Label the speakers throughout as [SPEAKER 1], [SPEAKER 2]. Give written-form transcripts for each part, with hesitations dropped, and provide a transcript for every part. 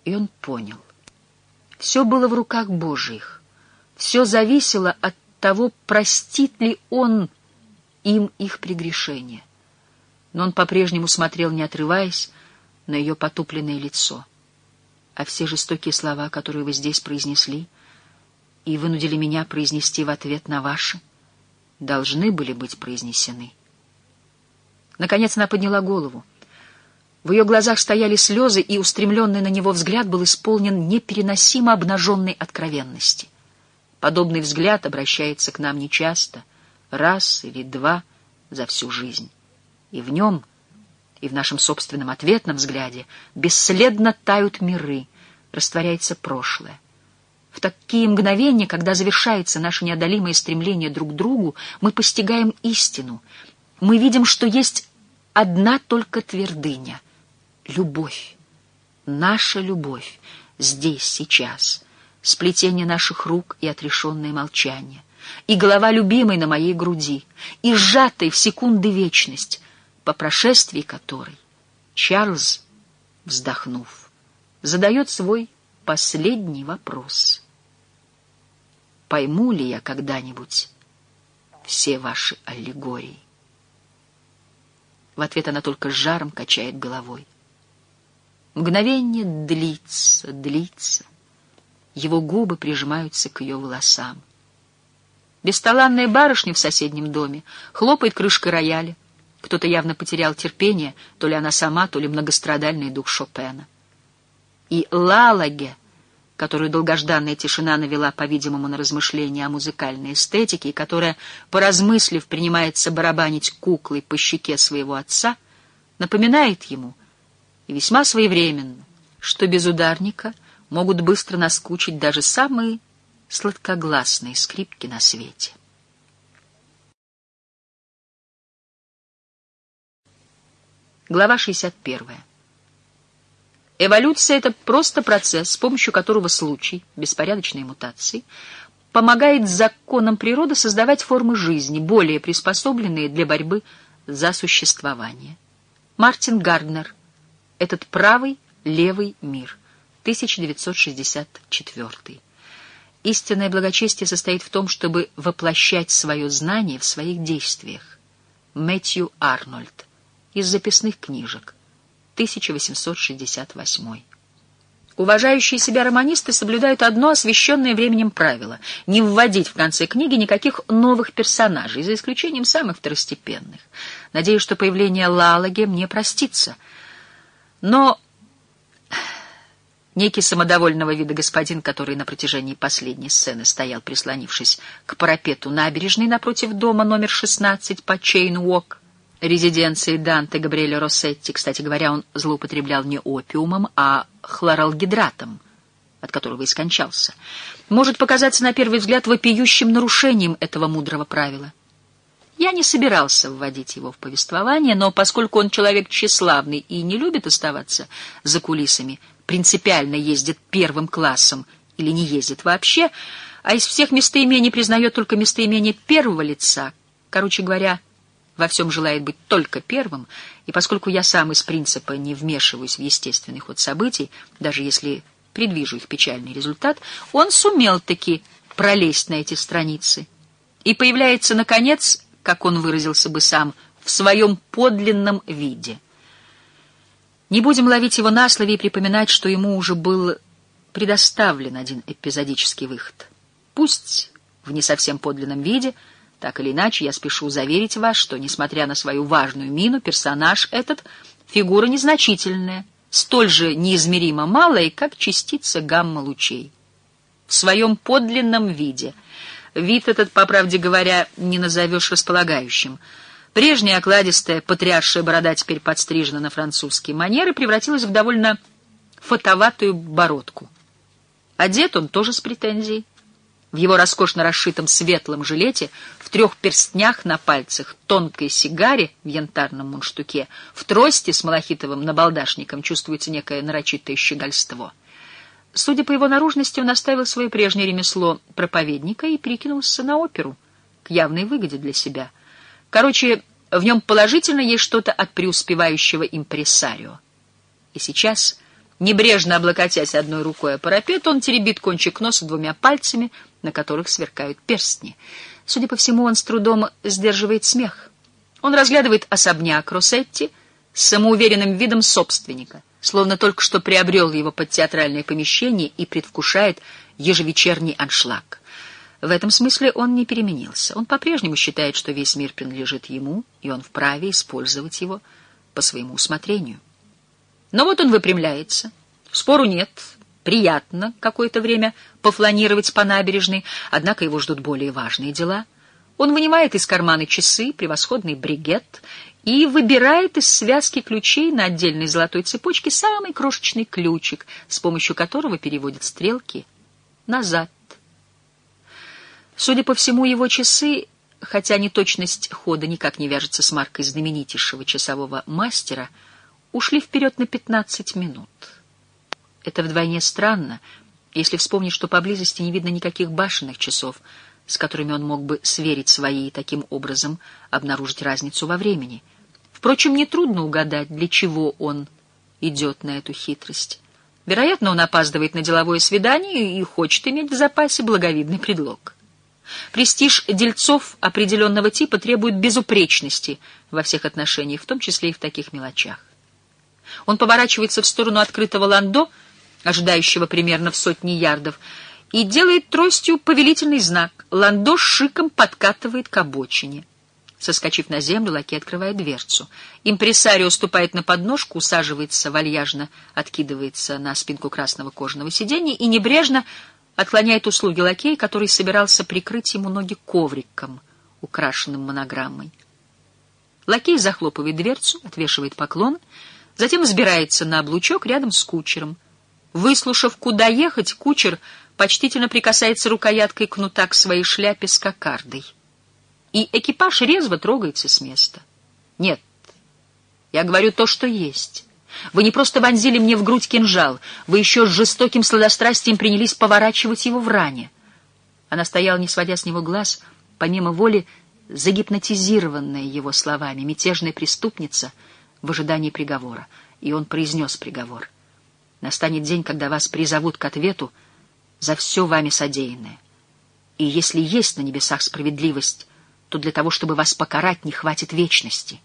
[SPEAKER 1] И он понял. Все было в руках Божьих. Все зависело от того, простит ли он им их прегрешение. Но он по-прежнему смотрел, не отрываясь, на ее потупленное лицо. А все жестокие слова, которые вы здесь произнесли и вынудили меня произнести в ответ на ваши, должны были быть произнесены. Наконец она подняла голову. В ее глазах стояли слезы, и устремленный на него взгляд был исполнен непереносимо обнаженной откровенности. Подобный взгляд обращается к нам нечасто, раз или два за всю жизнь. И в нем, и в нашем собственном ответном взгляде бесследно тают миры, растворяется прошлое. В такие мгновения, когда завершается наше неодолимое стремление друг к другу, мы постигаем истину. Мы видим, что есть одна только твердыня — любовь. Наша любовь здесь, сейчас, сплетение наших рук и отрешенное молчание, и голова любимой на моей груди, и сжатой в секунды вечность, по прошествии которой Чарльз, вздохнув, задает свой последний вопрос. Пойму ли я когда-нибудь все ваши аллегории? В ответ она только с жаром качает головой. Мгновение длится, длится. Его губы прижимаются к ее волосам. Бесталанная барышня в соседнем доме хлопает крышкой рояля. Кто-то явно потерял терпение, то ли она сама, то ли многострадальный дух Шопена. И Лалаге, которую долгожданная тишина навела, по-видимому, на размышления о музыкальной эстетике, и которая, поразмыслив, принимается барабанить куклой по щеке своего отца, напоминает ему, и весьма своевременно, что без ударника могут быстро наскучить даже самые сладкогласные скрипки на свете. Глава 61. Эволюция — это просто процесс, с помощью которого случай, беспорядочные мутации, помогает законам природы создавать формы жизни, более приспособленные для борьбы за существование. Мартин Гарднер. Этот правый, левый мир. 1964. Истинное благочестие состоит в том, чтобы воплощать свое знание в своих действиях. Мэтью Арнольд. Из записных книжек. 1868. Уважающие себя романисты соблюдают одно освященное временем правило — не вводить в конце книги никаких новых персонажей, за исключением самых второстепенных. Надеюсь, что появление Лалаге мне простится. Но некий самодовольного вида господин, который на протяжении последней сцены стоял, прислонившись к парапету набережной напротив дома номер 16 по Чейн-Уок, резиденции Данте Габриэля Россетти. Кстати говоря, он злоупотреблял не опиумом, а хлоралгидратом, от которого и скончался, может показаться на первый взгляд вопиющим нарушением этого мудрого правила. Я не собирался вводить его в повествование, но поскольку он человек тщеславный и не любит оставаться за кулисами, принципиально ездит первым классом или не ездит вообще, а из всех местоимений признает только местоимение первого лица, короче говоря, во всем желает быть только первым, и поскольку я сам из принципа не вмешиваюсь в естественный ход событий, даже если предвижу их печальный результат, он сумел-таки пролезть на эти страницы и появляется, наконец, как он выразился бы сам, в своем подлинном виде. Не будем ловить его на слове и припоминать, что ему уже был предоставлен один эпизодический выход. Пусть в не совсем подлинном виде. Так или иначе, я спешу заверить вас, что, несмотря на свою важную мину, персонаж этот — фигура незначительная, столь же неизмеримо малая, как частица гамма-лучей. В своем подлинном виде. Вид этот, по правде говоря, не назовешь располагающим. Прежняя окладистая, потрясшая борода теперь подстрижена на французские манеры, превратилась в довольно фатоватую бородку. Одет он тоже с претензией. В его роскошно расшитом светлом жилете, в 3 перстнях на пальцах, тонкой сигаре в янтарном мундштуке, в трости с малахитовым набалдашником чувствуется некое нарочитое щегольство. Судя по его наружности, он оставил свое прежнее ремесло проповедника и перекинулся на оперу, к явной выгоде для себя. Короче, в нем положительно есть что-то от преуспевающего импресарио. И сейчас, Небрежно облокотясь одной рукой о парапет, он теребит кончик носа двумя пальцами, на которых сверкают перстни. Судя по всему, он с трудом сдерживает смех. Он разглядывает особняк Россетти с самоуверенным видом собственника, словно только что приобрел его под театральное помещение и предвкушает ежевечерний аншлаг. В этом смысле он не переменился. Он по-прежнему считает, что весь мир принадлежит ему, и он вправе использовать его по своему усмотрению. Но вот он выпрямляется. Спору нет. Приятно какое-то время пофланировать по набережной, однако его ждут более важные дела. Он вынимает из кармана часы, превосходный бригет, и выбирает из связки ключей на отдельной золотой цепочке самый крошечный ключик, с помощью которого переводит стрелки назад. Судя по всему, его часы, хотя неточность хода никак не вяжется с маркой знаменитейшего часового мастера, ушли вперед на 15 минут. Это вдвойне странно, если вспомнить, что поблизости не видно никаких башенных часов, с которыми он мог бы сверить свои и таким образом обнаружить разницу во времени. Впрочем, нетрудно угадать, для чего он идет на эту хитрость. Вероятно, он опаздывает на деловое свидание и хочет иметь в запасе благовидный предлог. Престиж дельцов определенного типа требует безупречности во всех отношениях, в том числе и в таких мелочах. Он поворачивается в сторону открытого ландо, ожидающего примерно в 100 ярдов, и делает тростью повелительный знак. Ландо с шиком подкатывает к обочине. Соскочив на землю, лакей открывает дверцу. Импресарио ступает на подножку, усаживается, вальяжно откидывается на спинку красного кожаного сиденья и небрежно отклоняет услуги лакея, который собирался прикрыть ему ноги ковриком, украшенным монограммой. Лакей захлопывает дверцу, отвешивает поклон, затем взбирается на облучок рядом с кучером. Выслушав, куда ехать, кучер почтительно прикасается рукояткой кнута к своей шляпе с кокардой. И экипаж резво трогается с места. Нет, я говорю то, что есть. Вы не просто вонзили мне в грудь кинжал, вы еще с жестоким сладострастием принялись поворачивать его в ране. Она стояла, не сводя с него глаз, помимо воли, загипнотизированная его словами, мятежная преступница в ожидании приговора. И он произнес приговор. Настанет день, когда вас призовут к ответу за все вами содеянное. И если есть на небесах справедливость, то для того, чтобы вас покарать, не хватит вечности.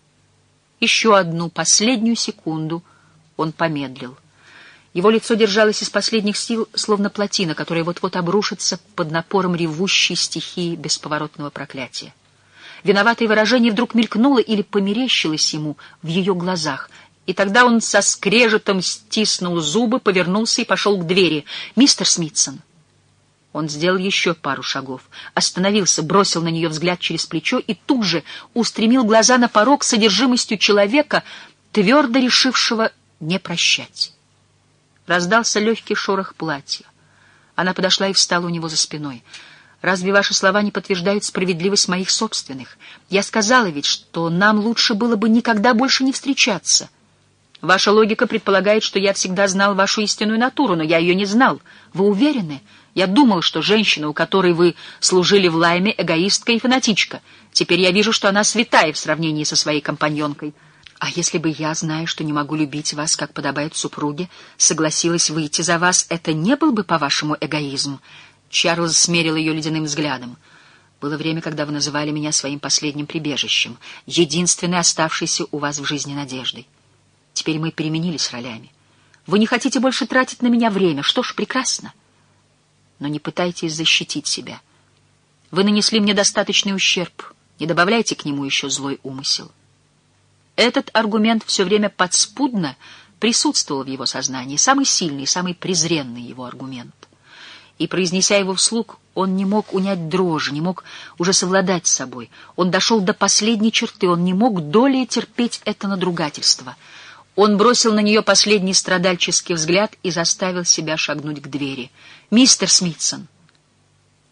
[SPEAKER 1] Еще одну, последнюю секунду он помедлил. Его лицо держалось из последних сил, словно плотина, которая вот-вот обрушится под напором ревущей стихии бесповоротного проклятия. Виноватое выражение вдруг мелькнуло или померещилось ему в ее глазах, и тогда он со скрежетом стиснул зубы, повернулся и пошел к двери. «Мистер Смитсон!» Он сделал еще пару шагов, остановился, бросил на нее взгляд через плечо и тут же устремил глаза на порог с содержимостью человека, твердо решившего не прощать. Раздался легкий шорох платья. Она подошла и встала у него за спиной. «Разве ваши слова не подтверждают справедливость моих собственных? Я сказала ведь, что нам лучше было бы никогда больше не встречаться. Ваша логика предполагает, что я всегда знал вашу истинную натуру, но я ее не знал. Вы уверены? Я думал, что женщина, у которой вы служили в Лайме, эгоистка и фанатичка. Теперь я вижу, что она святая в сравнении со своей компаньонкой. А если бы я, зная, что не могу любить вас, как подобает супруге, согласилась выйти за вас, это не был бы, по-вашему, эгоизм?» Чарльз смерил ее ледяным взглядом. «Было время, когда вы называли меня своим последним прибежищем, единственной оставшейся у вас в жизни надеждой. Теперь мы переменились ролями. Вы не хотите больше тратить на меня время. Что ж, прекрасно. Но не пытайтесь защитить себя. Вы нанесли мне достаточный ущерб. Не добавляйте к нему еще злой умысел». Этот аргумент все время подспудно присутствовал в его сознании, самый сильный, самый презренный его аргумент. И, произнеся его вслух, он не мог унять дрожи, не мог уже совладать с собой. Он дошел до последней черты, он не мог долее терпеть это надругательство. Он бросил на нее последний страдальческий взгляд и заставил себя шагнуть к двери. «Мистер Смитсон!»